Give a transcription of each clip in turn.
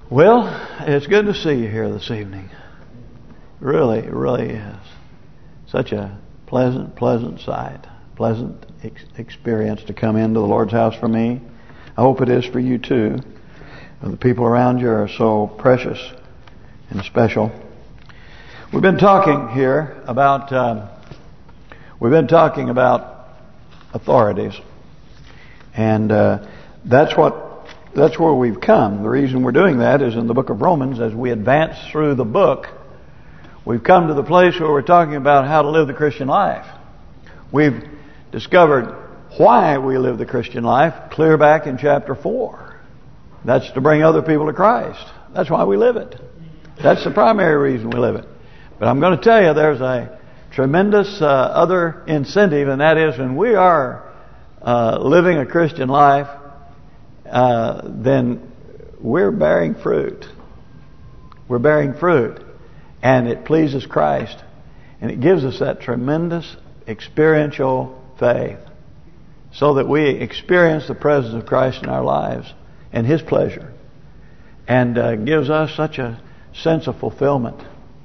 Well, it's good to see you here this evening. Really, it really is. Such a pleasant sight, pleasant experience to come into the Lord's house for me. I hope it is for you too. The people around you are so precious and special. We've been talking here about authorities, and that's where we've come. The reason we're doing that is in the book of Romans. As we advance through the book, we've come to the place where we're talking about how to live the Christian life. We've discovered why we live the Christian life clear back in chapter 4. That's to bring other people to Christ. That's why we live it. That's the primary reason we live it. But I'm going to tell you there's a tremendous other incentive, and that is when we are living a Christian life, then we're bearing fruit. We're bearing fruit. And it pleases Christ. And it gives us that tremendous experiential faith. So that we experience the presence of Christ in our lives and His pleasure. And gives us such a sense of fulfillment.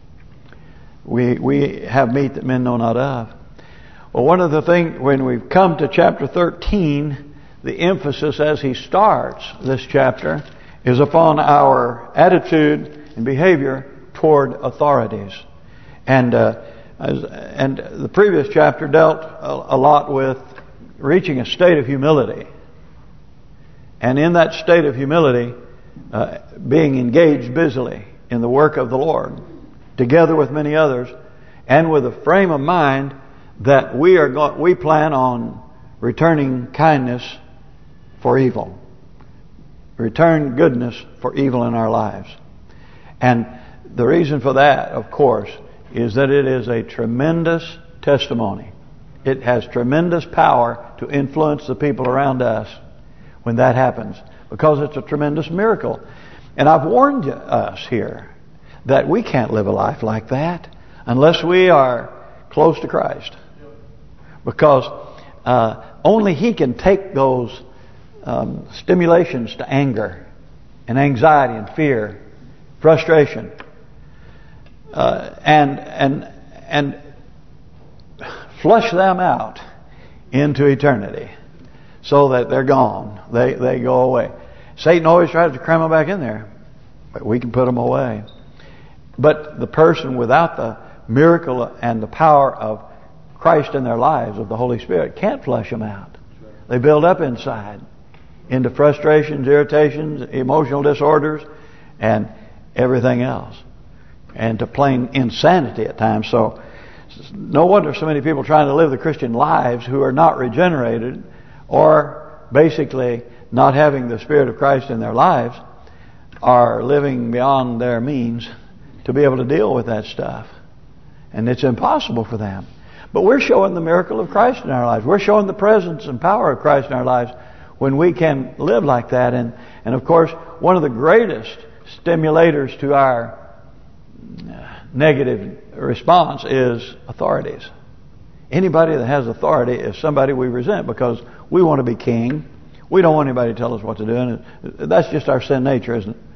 We have meat that men know not of. Well, one of the things, when we've come to chapter 13, the emphasis as he starts this chapter is upon our attitude and behavior toward authorities. And the previous chapter dealt a lot with reaching a state of humility. And in that state of humility, being engaged busily in the work of the Lord, together with many others, and with a frame of mind that we plan on returning kindness for evil, return goodness for evil in our lives. And the reason for that, of course, is that it is a tremendous testimony. It has tremendous power to influence the people around us when that happens, because it's a tremendous miracle. And I've warned us here that we can't live a life like that unless we are close to Christ. Because only He can take those stimulations to anger and anxiety and fear, frustration, and flush them out into eternity, so that they're gone. They go away. Satan always tries to cram them back in there, but we can put them away. But the person without the miracle and the power of Christ in their lives, of the Holy Spirit, can't flush them out. They build up inside into frustrations, irritations, emotional disorders, and everything else, and to plain insanity at times. So no wonder so many people trying to live the Christian lives who are not regenerated, or basically not having the Spirit of Christ in their lives, are living beyond their means to be able to deal with that stuff. And it's impossible for them. But we're showing the miracle of Christ in our lives. We're showing the presence and power of Christ in our lives when we can live like that. And of course, one of the greatest stimulators to our negative response is authorities. Anybody that has authority is somebody we resent, because we want to be king. We don't want anybody to tell us what to do. And that's just our sin nature, isn't it?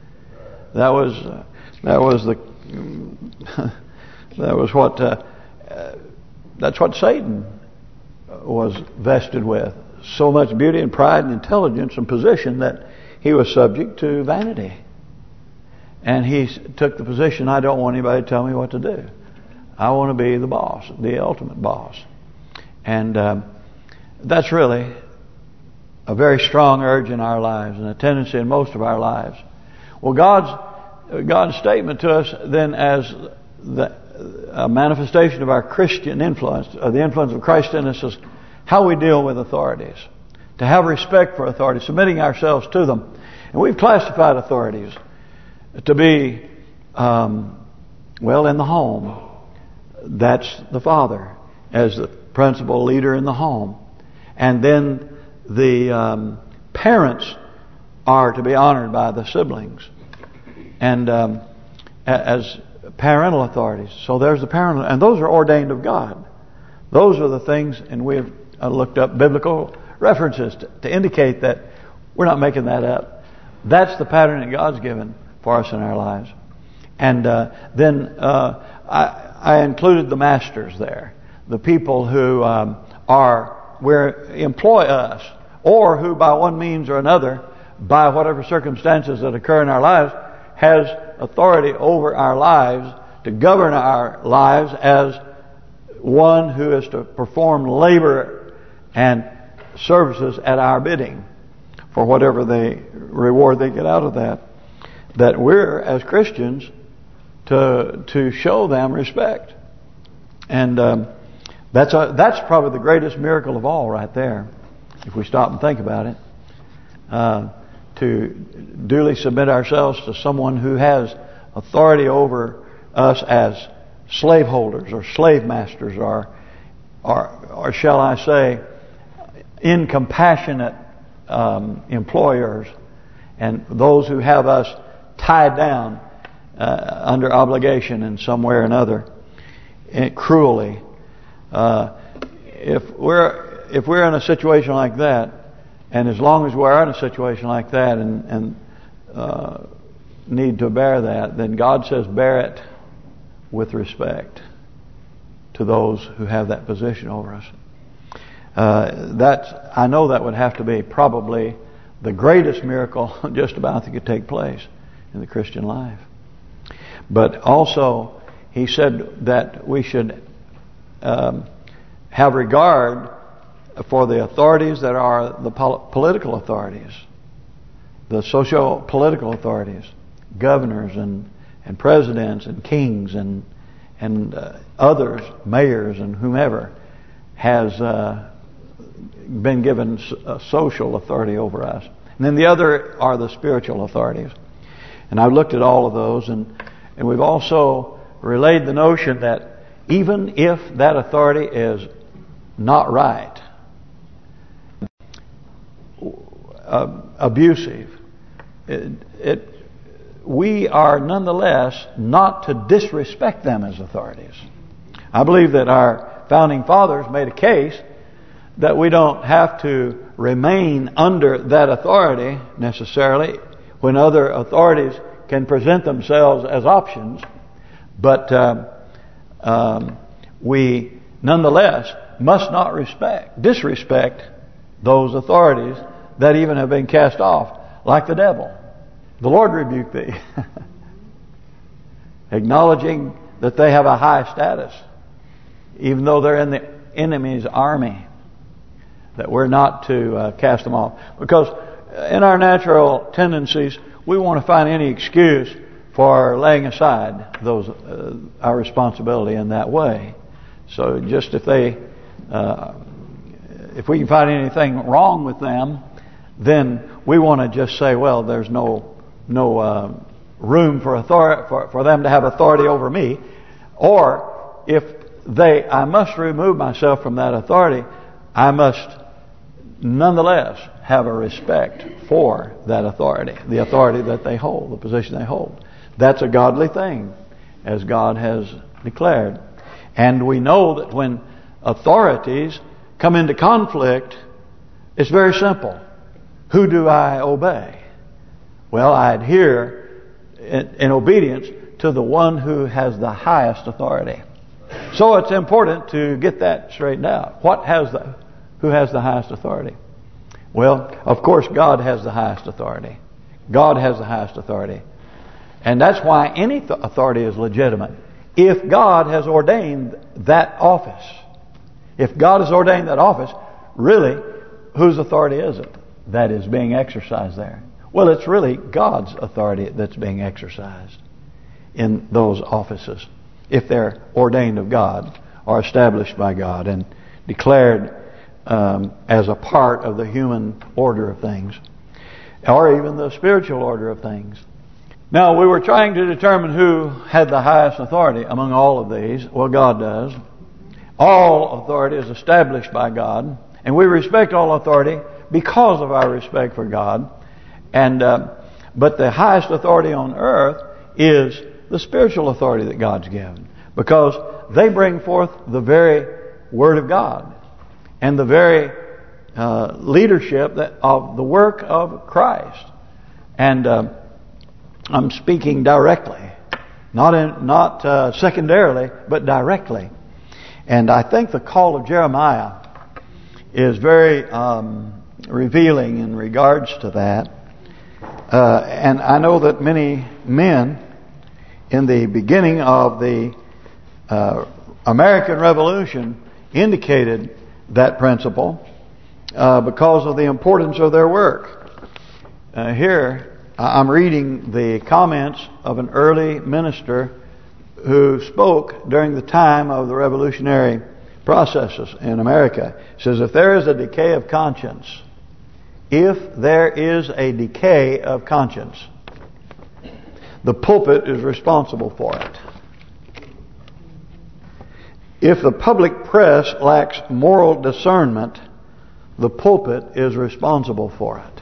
That's what Satan was vested with. So much beauty and pride and intelligence and position that he was subject to vanity. And he took the position, I don't want anybody to tell me what to do. I want to be the boss, the ultimate boss. And that's really a very strong urge in our lives, and a tendency in most of our lives. Well, God's statement to us then, as a manifestation of our Christian influence, of the influence of Christ in us, is how we deal with authorities. To have respect for authorities, submitting ourselves to them. And we've classified authorities to be, in the home, that's the father as the principal leader in the home. And then the parents are to be honored by the siblings. And as parental authorities. So there's the parental, and those are ordained of God. Those are the things, and we've looked up biblical references to indicate that we're not making that up. That's the pattern that God's given for us in our lives. And then I included the masters there, the people who employ us, or who by one means or another, by whatever circumstances that occur in our lives, has authority over our lives to govern our lives as one who is to perform labor and services at our bidding for whatever reward they get out of that. That we're, as Christians, to show them respect. And that's probably the greatest miracle of all right there, if we stop and think about it. To duly submit ourselves to someone who has authority over us as slaveholders or slave masters, or shall I say, incompassionate employers, and those who have us tied down under obligation in some way or another, cruelly. If we're in a situation like that, and as long as we're in a situation like that and need to bear that, then God says bear it with respect to those who have that position over us. I know that would have to be probably the greatest miracle just about that could take place in the Christian life. But also, he said that we should have regard for the authorities that are the political authorities, the socio-political authorities, governors and presidents and kings and others, mayors and whomever, has been given social authority over us. And then the other are the spiritual authorities. And I've looked at all of those, and we've also relayed the notion that even if that authority is not right, abusive, we are nonetheless not to disrespect them as authorities. I believe that our founding fathers made a case that we don't have to remain under that authority necessarily when other authorities can present themselves as options, but we nonetheless must not disrespect those authorities that even have been cast off, like the devil. The Lord rebuke thee. Acknowledging that they have a high status, even though they're in the enemy's army, that we're not to cast them off. Because in our natural tendencies, we want to find any excuse for laying aside our responsibility in that way. So just if we can find anything wrong with them, then we want to just say, well, there's no room for them to have authority over me. Or if I must remove myself from that authority, I must nonetheless have a respect for that authority, the authority that they hold, the position they hold. That's a godly thing, as God has declared. And we know that when authorities come into conflict, it's very simple. Who do I obey? Well, I adhere in obedience to the one who has the highest authority. So it's important to get that straightened out. Who has the highest authority? Well, of course, God has the highest authority. God has the highest authority. And that's why any authority is legitimate. If God has ordained that office, if God has ordained that office, really, whose authority is it that is being exercised there? Well, it's really God's authority that's being exercised in those offices, if they're ordained of God or established by God and declared as a part of the human order of things, or even the spiritual order of things. Now, we were trying to determine who had the highest authority among all of these. Well, God does. All authority is established by God, and we respect all authority because of our respect for God. And but the highest authority on earth is the spiritual authority that God's given, because they bring forth the very Word of God and the very leadership of the work of Christ. And I'm speaking directly, not secondarily, but directly. And I think the call of Jeremiah is very revealing in regards to that. And I know that many men in the beginning of the American Revolution indicated that principle because of the importance of their work. Here I'm reading the comments of an early minister who spoke during the time of the revolutionary processes in America. He says, if there is a decay of conscience, the pulpit is responsible for it. If the public press lacks moral discernment, the pulpit is responsible for it.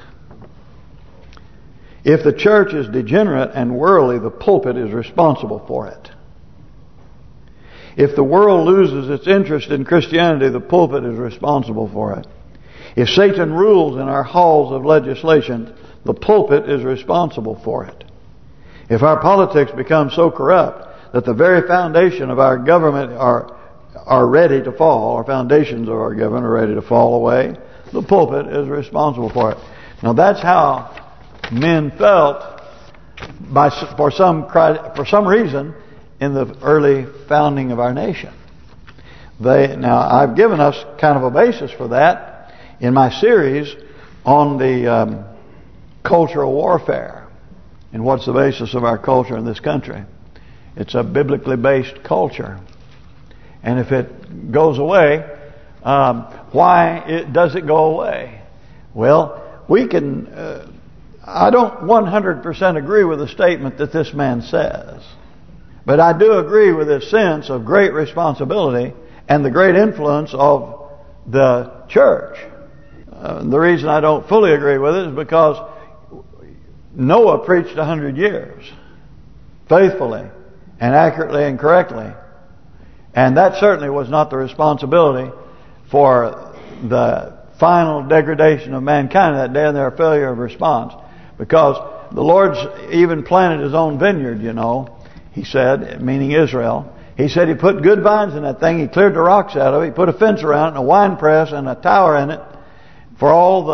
If the church is degenerate and worldly, the pulpit is responsible for it. If the world loses its interest in Christianity, the pulpit is responsible for it. If Satan rules in our halls of legislation, the pulpit is responsible for it. If our politics become so corrupt that the very foundation of our government are ready to fall, or foundations of our government are ready to fall away, the pulpit is responsible for it. Now that's how men felt for some reason in the early founding of our nation. Now I've given us kind of a basis for that in my series on the cultural warfare and what's the basis of our culture in this country. It's a biblically based culture, and if it goes away, why does it go away? Well, we can. I don't 100% agree with the statement that this man says, but I do agree with his sense of great responsibility and the great influence of the church. The reason I don't fully agree with it is because Noah preached 100 years faithfully and accurately and correctly, and that certainly was not the responsibility for the final degradation of mankind that day and their failure of response. Because the Lord's even planted His own vineyard, you know, He said, meaning Israel. He said He put good vines in that thing. He cleared the rocks out of it. He put a fence around it and a wine press and a tower in it for all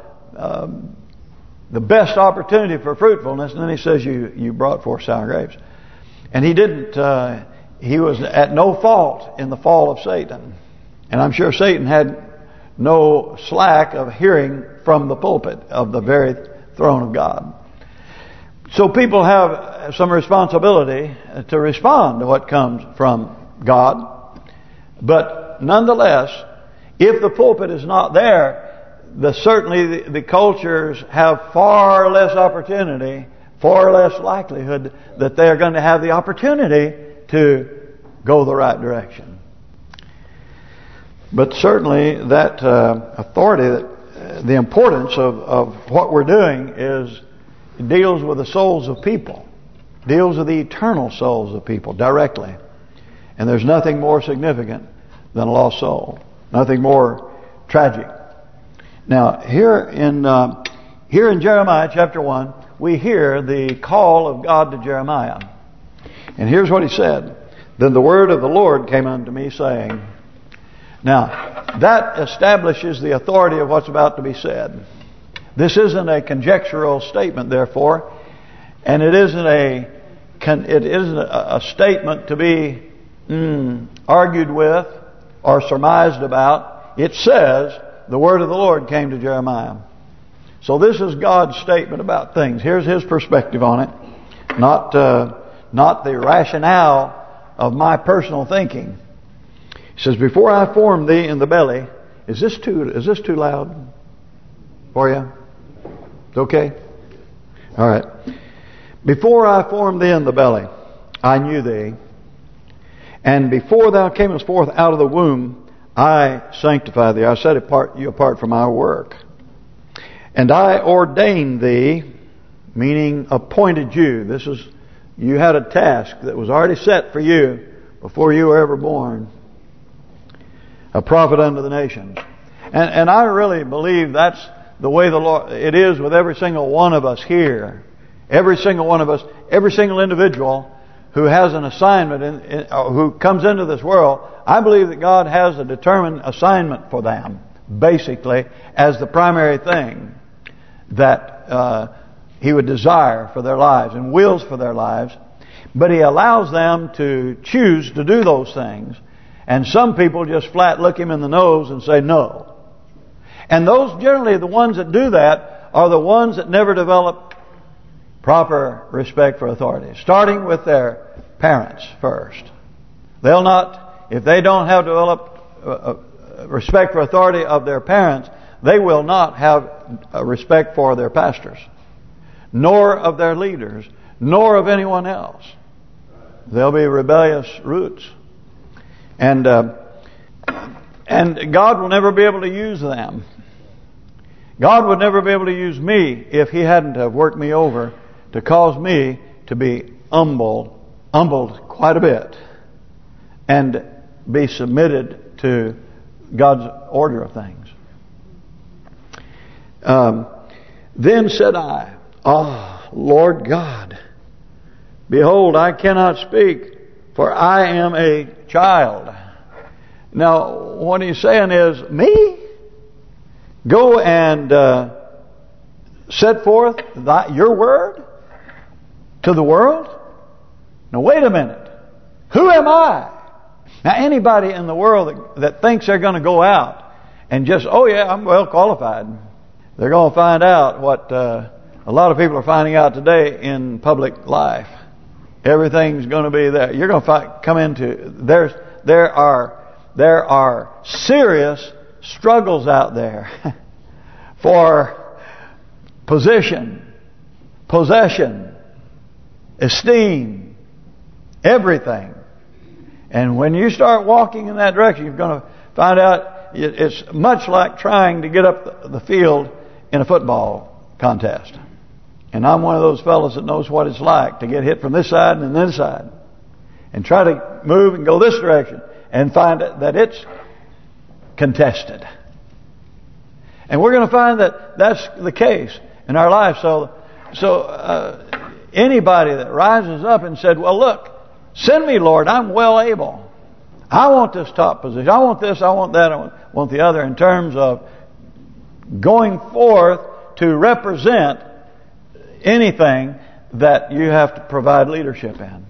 the best opportunity for fruitfulness. And then He says, you brought forth sour grapes. And He didn't. He was at no fault in the fall of Satan. And I'm sure Satan had no slack of hearing from the pulpit of the very throne of God. So people have some responsibility to respond to what comes from God. But nonetheless, if the pulpit is not there, certainly the cultures have far less opportunity, far less likelihood that they're going to have the opportunity to go the right direction. But certainly that authority, the importance of what we're doing deals with the souls of people, deals with the eternal souls of people directly. And there's nothing more significant than a lost soul, nothing more tragic. Now here in Jeremiah chapter 1, we hear the call of God to Jeremiah. And here's what he said. Then the word of the Lord came unto me, saying. Now, that establishes the authority of what's about to be said. This isn't a conjectural statement, therefore, and it isn't a statement to be argued with or surmised about. It says, the word of the Lord came to Jeremiah. So this is God's statement about things. Here's His perspective on it, not the rationale of my personal thinking. He says, before I formed thee in the belly. Is this too loud for you? It's okay? All right. Before I formed thee in the belly, I knew thee. And before thou camest forth out of the womb, I sanctified thee. I set you apart from my work. And I ordained thee, meaning appointed you. You had a task that was already set for you before you were ever born. A prophet unto the nations. And I really believe that's the way the Lord, it is with every single one of us here Every single one of us, every single individual who has an assignment, who comes into this world, I believe that God has a determined assignment for them, basically, as the primary thing that He would desire for their lives and wills for their lives. But He allows them to choose to do those things. And some people just flat look Him in the nose and say no. And those, generally, the ones that do that are the ones that never develop proper respect for authority, starting with their parents first. They'll not, if they don't have developed respect for authority of their parents, they will not have respect for their pastors, nor of their leaders, nor of anyone else. They'll be rebellious roots. And God will never be able to use them. God would never be able to use me if He hadn't have worked me over to cause me to be humbled quite a bit and be submitted to God's order of things. Then said I, Lord God, behold, I cannot speak, for I am a child. Now, what He's saying is, me? Go and set forth your word to the world? Now, wait a minute. Who am I? Now, anybody in the world that thinks they're going to go out and just, oh yeah, I'm well qualified, they're going to find out what a lot of people are finding out today in public life. Everything's going to be there. You're going to come into there are serious struggles out there for position, possession, esteem, everything. And when you start walking in that direction, you're going to find out it's much like trying to get up the field in a football contest. And I'm one of those fellows that knows what it's like to get hit from this side and this side, and try to move and go this direction and find that it's contested. And we're going to find that that's the case in our life. So anybody that rises up and said, well, look, send me, Lord, I'm well able. I want this top position. I want this, I want that, I want the other, in terms of going forth to represent anything that you have to provide leadership in.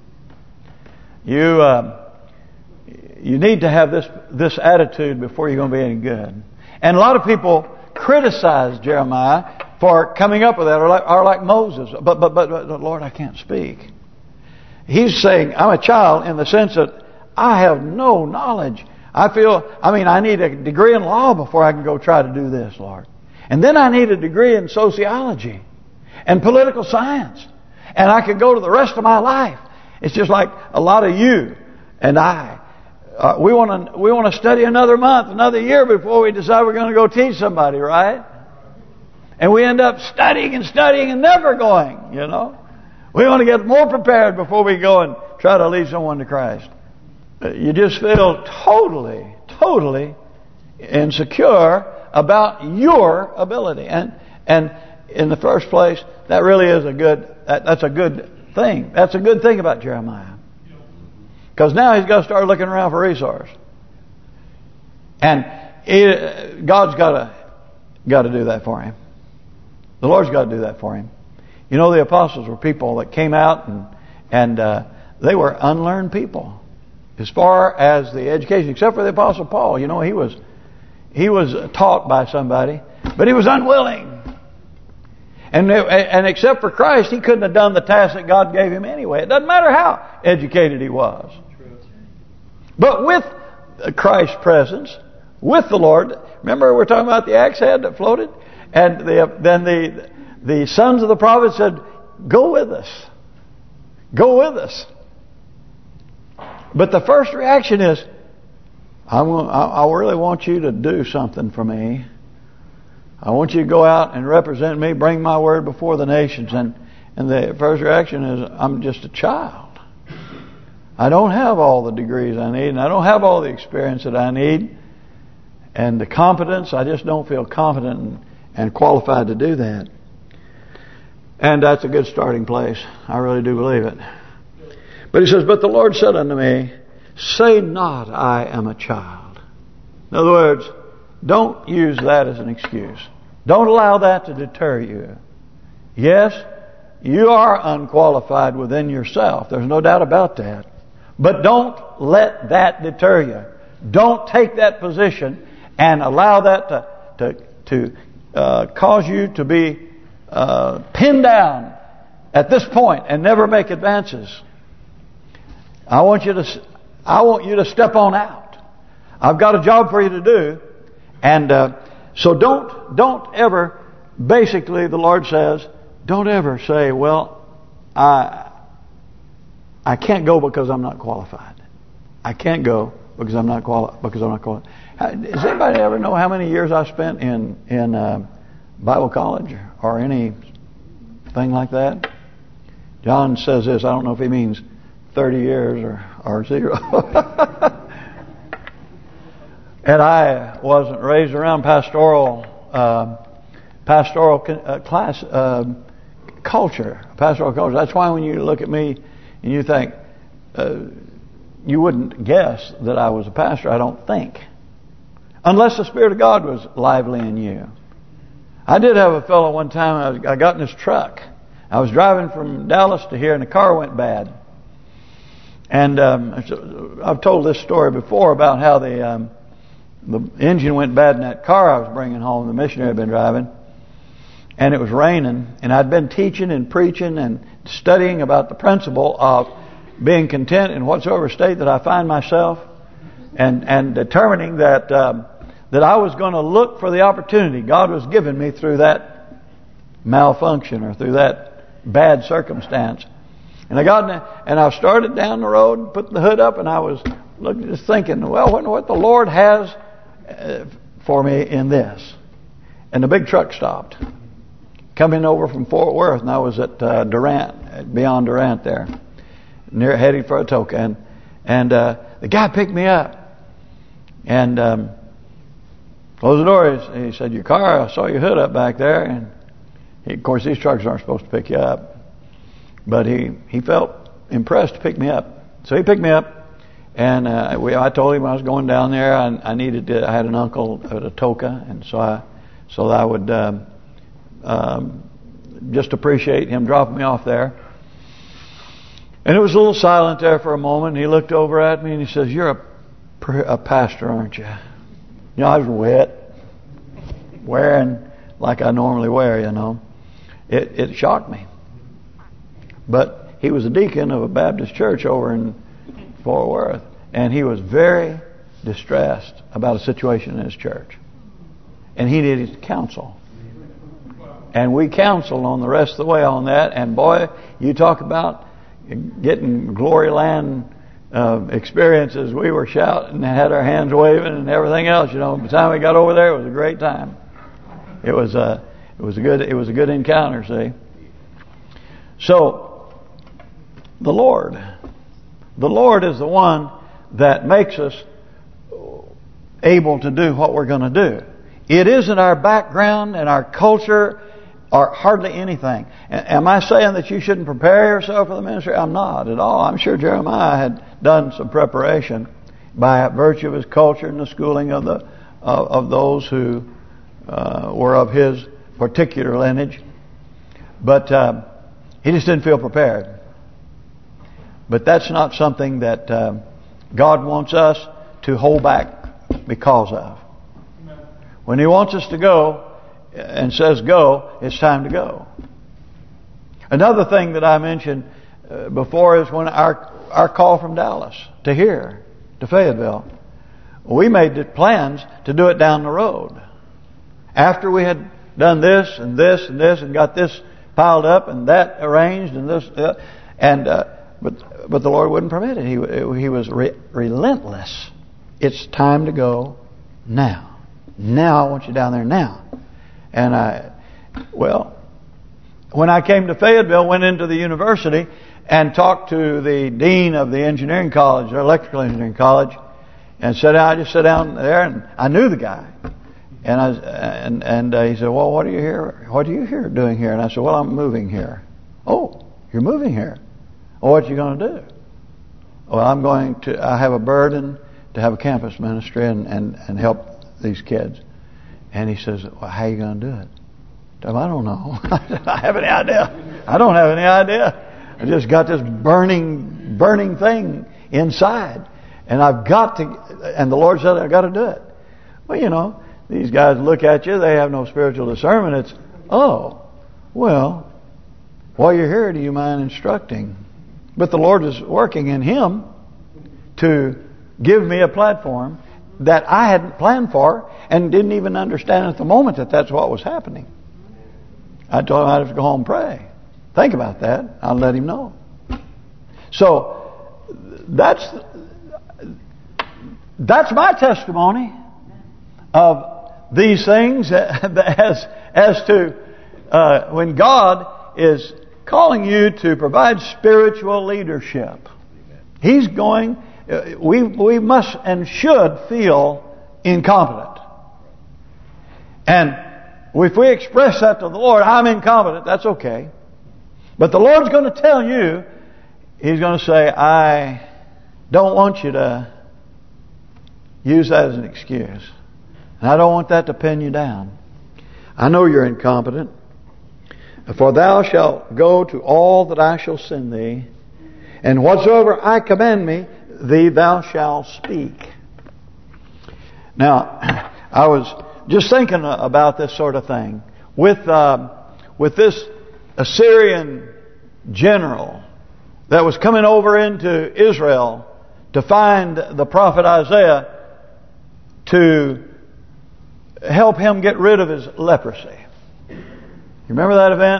You need to have this attitude before you're going to be any good. And a lot of people criticize Jeremiah for coming up with that, or like Moses. But Lord, I can't speak. He's saying, I'm a child in the sense that I have no knowledge. I need a degree in law before I can go try to do this, Lord. And then I need a degree in sociology and political science. And I could go to the rest of my life. It's just like a lot of you and I. We want to study another month, another year before we decide we're going to go teach somebody, right? And we end up studying and never going, you know. We want to get more prepared before we go and try to lead someone to Christ. You just feel totally insecure about your ability. And in the first place, that really is that's a good thing. That's a good thing about Jeremiah. Because now he's got to start looking around for resource. And God's got to do that for him. The Lord's got to do that for him. You know, the apostles were people that came out and they were unlearned people as far as the education, except for the Apostle Paul. You know, he was taught by somebody, but he was unwilling. And except for Christ, he couldn't have done the task that God gave him anyway. It doesn't matter how educated he was. But with Christ's presence, with the Lord, remember we're talking about the axe head that floated? And then the sons of the prophet said, go with us. Go with us. But the first reaction is, I really want you to do something for me. I want you to go out and represent me, bring my word before the nations. And the first reaction is, I'm just a child. I don't have all the degrees I need, and I don't have all the experience that I need. And the competence, I just don't feel competent and qualified to do that. And that's a good starting place. I really do believe it. But he says, but the Lord said unto me, say not, I am a child. In other words, don't use that as an excuse. Don't allow that to deter you. Yes, you are unqualified within yourself. There's no doubt about that. But don't let that deter you. Don't take that position and allow that to cause you to be pinned down at this point and never make advances. I want you to step on out. I've got a job for you to do, and so don't ever. Basically, the Lord says, don't ever say, well, I can't go because I'm not qualified. I can't go because I'm not qualified. Does anybody ever know how many years I spent in Bible college or anything like that? John says this. I don't know if he means 30 years or 0. And I wasn't raised around pastoral class culture. Pastoral culture. That's why when you look at me and you think you wouldn't guess that I was a pastor. I don't think, unless the Spirit of God was lively in you. I did have a fellow one time. I got in his truck. I was driving from Dallas to here, and the car went bad. And I've told this story before about how the engine went bad in that car I was bringing home. The missionary had been driving, and it was raining. And I'd been teaching and preaching and studying about the principle of being content in whatsoever state that I find myself, and determining that that I was going to look for the opportunity God was giving me through that malfunction or through that bad circumstance. And I got in and I started down the road, put the hood up, and I was just thinking, well, what the Lord has for me in this. And the big truck stopped, coming over from Fort Worth, and I was at Durant, beyond Durant there, heading for Atoka, and the guy picked me up and closed the door. He said, "Your car, I saw your hood up back there." And of course, these trucks aren't supposed to pick you up, but he felt impressed to pick me up. So he picked me up, and I told him I was going down there. I needed to. I had an uncle at Atoka, and so I would just appreciate him dropping me off there. And it was a little silent there for a moment. He looked over at me and he says, "You're a pastor, aren't you?" You know, I was wet, wearing like I normally wear, you know. It shocked me. But he was a deacon of a Baptist church over in Fort Worth, and he was very distressed about a situation in his church, and he needed counsel. And we counseled on the rest of the way on that. And boy, you talk about getting glory land experiences. We were shouting and had our hands waving and everything else. You know, by the time we got over there, it was a great time. It was a good encounter. See, so the Lord is the one that makes us able to do what we're going to do. It isn't our background and our culture or hardly anything. Am I saying that you shouldn't prepare yourself for the ministry? I'm not at all. I'm sure Jeremiah had done some preparation by virtue of his culture and the schooling of those who were of his particular lineage. But he just didn't feel prepared. But that's not something that God wants us to hold back because of. When He wants us to go and says go, it's time to go. Another thing that I mentioned before is when our call from Dallas to here, to Fayetteville, we made the plans to do it down the road. After we had done this and this and this and got this piled up and that arranged and this but the Lord wouldn't permit it. He was relentless. It's time to go now. Now I want you down there now. And when I came to Fayetteville, went into the university and talked to the dean of the engineering college, or electrical engineering college, and I just sat down there, and I knew the guy. And he said, well, what are you here? What are you here doing here? And I said, well, I'm moving here. Oh, you're moving here. Well, what are you going to do? Well, I have a burden to have a campus ministry and help these kids. And he says, well, how are you going to do it? I said, I don't know. I have any idea. I don't have any idea. I just got this burning thing inside. And I've got to, and the Lord said, I've got to do it. Well, you know, these guys look at you, they have no spiritual discernment. It's, oh, well, while you're here, do you mind instructing? But the Lord is working in him to give me a platform that I hadn't planned for and didn't even understand at the moment that that's what was happening. I told him I'd have to go home and pray. Think about that. I'll let him know. So that's my testimony of these things as to when God is calling you to provide spiritual leadership. He's going. We must and should feel incompetent. And if we express that to the Lord, I'm incompetent, that's okay. But the Lord's going to tell you, He's going to say, I don't want you to use that as an excuse. And I don't want that to pin you down. I know you're incompetent. For thou shalt go to all that I shall send thee, and whatsoever I command thee thou shalt speak. Now, I was just thinking about this sort of thing. With this Assyrian general that was coming over into Israel to find the prophet Isaiah to help him get rid of his leprosy. You remember that event?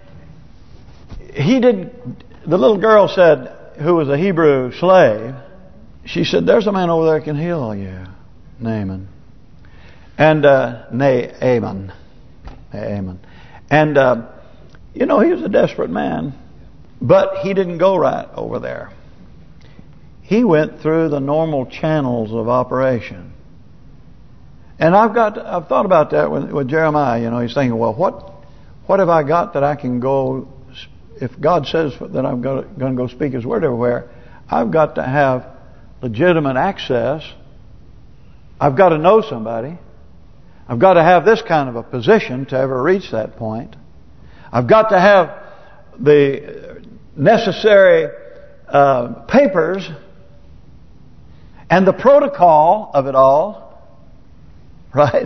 The little girl said, who was a Hebrew slave, she said, there's a man over there that can heal you, Naaman. And Naaman. And you know, he was a desperate man, but he didn't go right over there. He went through the normal channels of operation. And I've thought about that with Jeremiah. You know, he's thinking, well, what have I got that I can go? If God says that I'm going to go speak His word everywhere, I've got to have legitimate access. I've got to know somebody. I've got to have this kind of a position to ever reach that point. I've got to have the necessary papers and the protocol of it all. Right?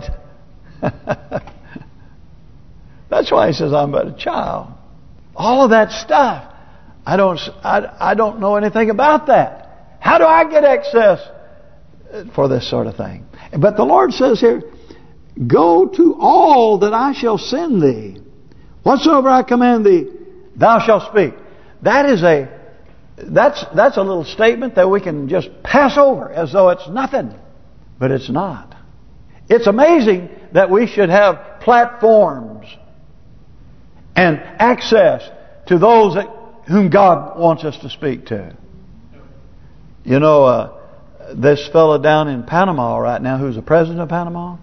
That's why he says I'm but a child. All of that stuff, I don't know anything about that. How do I get access for this sort of thing? But the Lord says here, go to all that I shall send thee. Whatsoever I command thee, thou shalt speak. That's a little statement that we can just pass over as though it's nothing. But it's not. It's amazing that we should have platforms and access to those whom God wants us to speak to. You know, this fellow down in Panama right now, who's the president of Panama,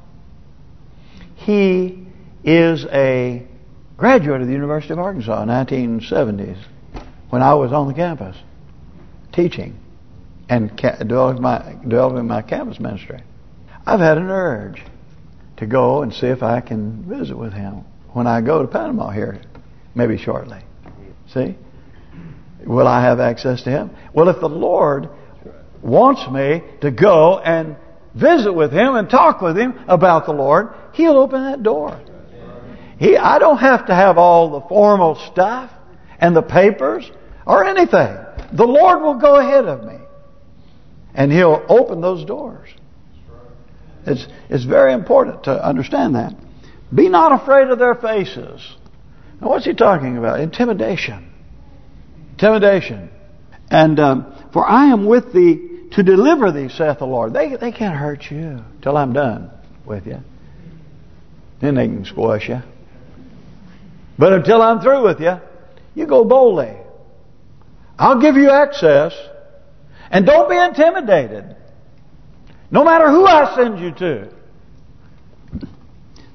he is a graduate of the University of Arkansas in the 1970s when I was on the campus teaching and developing my campus ministry. I've had an urge to go and see if I can visit with him when I go to Panama here, maybe shortly. See? Will I have access to him? Well, if the Lord wants me to go and visit with him and talk with him about the Lord, He'll open that door. I don't have to have all the formal stuff and the papers or anything. The Lord will go ahead of me and He'll open those doors. It's very important to understand that. Be not afraid of their faces. Now, what's he talking about? Intimidation. Intimidation. And for I am with thee to deliver thee, saith the Lord. They can't hurt you till I'm done with you. Then they can squash you. But until I'm through with you, you go boldly. I'll give you access. And don't be intimidated. No matter who I send you to.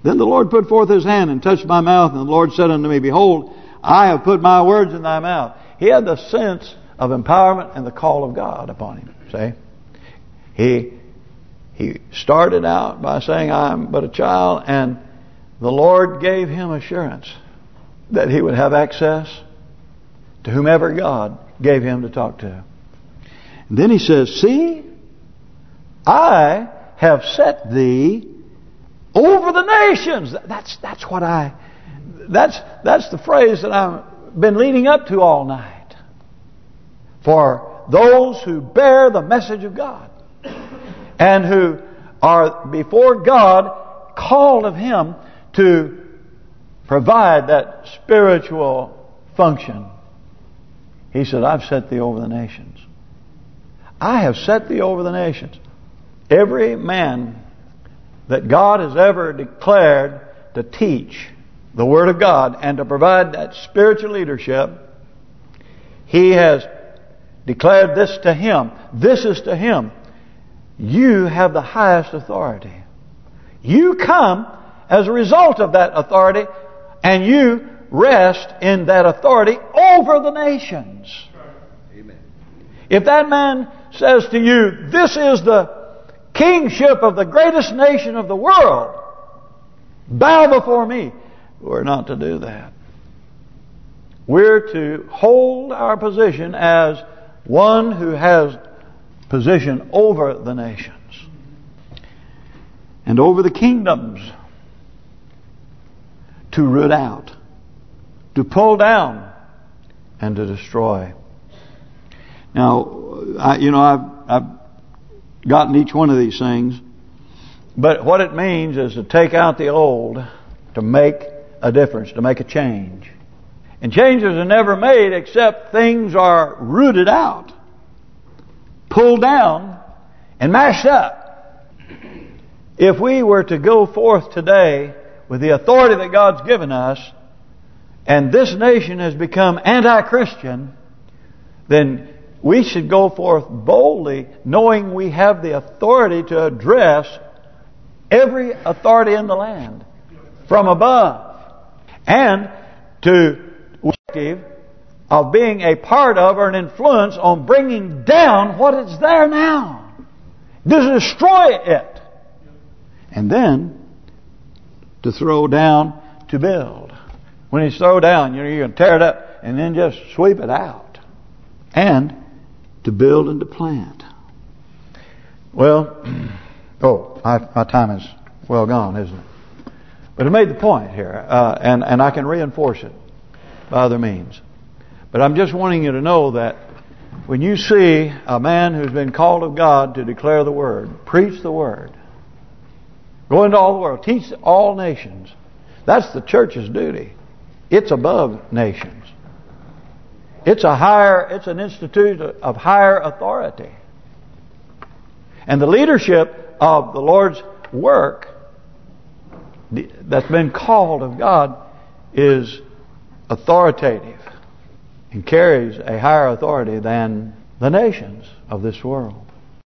Then the Lord put forth His hand and touched my mouth, and the Lord said unto me, Behold, I have put my words in thy mouth. He had the sense of empowerment and the call of God upon him. See? He started out by saying, I am but a child, and the Lord gave him assurance that he would have access to whomever God gave him to talk to. And then he says, see, I have set thee over the nations. That's the phrase that I've been leading up to all night. For those who bear the message of God and who are before God called of Him to provide that spiritual function. He said, I've set thee over the nations. I have set thee over the nations. Every man that God has ever declared to teach the Word of God and to provide that spiritual leadership, He has declared this to him. This is to him. You have the highest authority. You come as a result of that authority, and you rest in that authority over the nations. Amen. If that man says to you, this is the kingship of the greatest nation of the world, bow before me, we're not to do that. We're to hold our position as one who has position over the nations and over the kingdoms, to root out, to pull down, and to destroy. Now, I've gotten each one of these things, but what it means is to take out the old, to make a difference, to make a change. And changes are never made except things are rooted out, pulled down, and mashed up. If we were to go forth today with the authority that God's given us, and this nation has become anti-Christian, then we should go forth boldly, knowing we have the authority to address every authority in the land from above, and to of being a part of or an influence on bringing down what is there now, to destroy it, and then to throw down, to build. When you throw down, you're going to tear it up and then just sweep it out, and to build and to plant. Well, my time is well gone, isn't it? But I made the point here, and I can reinforce it by other means. But I'm just wanting you to know that when you see a man who's been called of God to declare the Word, preach the Word, go into all the world, teach all nations, that's the church's duty. It's above nations. It's an institute of higher authority. And the leadership of the Lord's work that's been called of God is authoritative and carries a higher authority than the nations of this world.